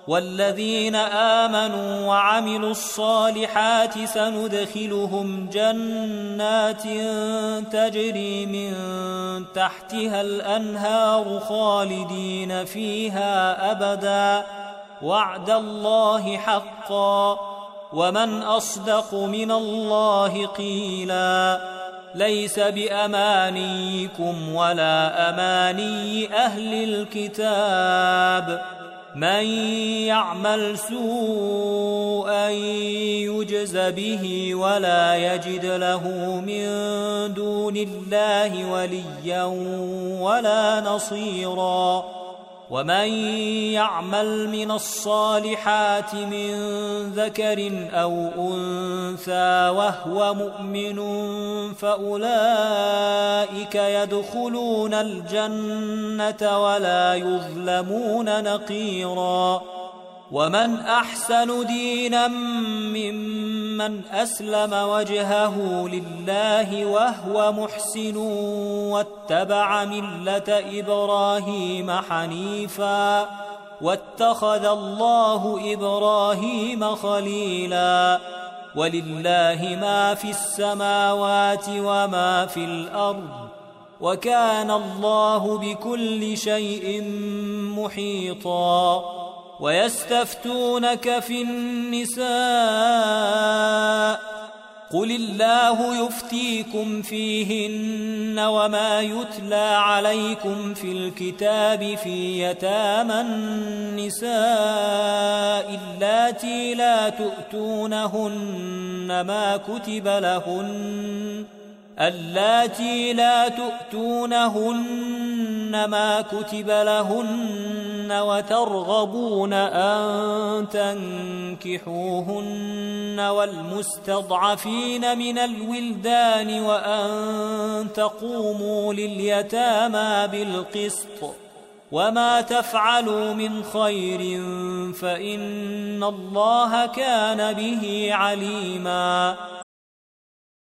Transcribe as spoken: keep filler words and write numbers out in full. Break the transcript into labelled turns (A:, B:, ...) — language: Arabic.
A: والذين آمنوا وعملوا الصالحات سندخلهم جنات تجري من تحتها الأنهار خالدين فيها أبدا وعد الله حقا ومن أصدق من الله قيلا ليس بأمانيكم ولا أماني أهل الكتاب من يعمل سوءا يجز به ولا يجد له من دون الله وليا ولا نصيرا ومن يعمل من الصالحات من ذكر أو أنثى وهو مؤمن فأولئك يدخلون الجنة ولا يظلمون نقيرا ومن أحسن دينا ممن أسلم وجهه لله وهو محسن واتبع ملة إبراهيم حنيفا واتخذ الله إبراهيم خليلا ولله ما في السماوات وما في الأرض وكان الله بكل شيء محيطا ويستفتونك في النساء قل الله يفتيكم فيهن وما يتلى عليكم في الكتاب في يتامى النساء اللاتي لا تؤتونهن ما كتب لهن اللاتي لا تؤتونهن ما كتب لهن وترغبون أن تنكحوهن والمستضعفين من الولدان وأن تقوموا لليتامى بالقسط وما تفعلوا من خير فإن الله كان به عليما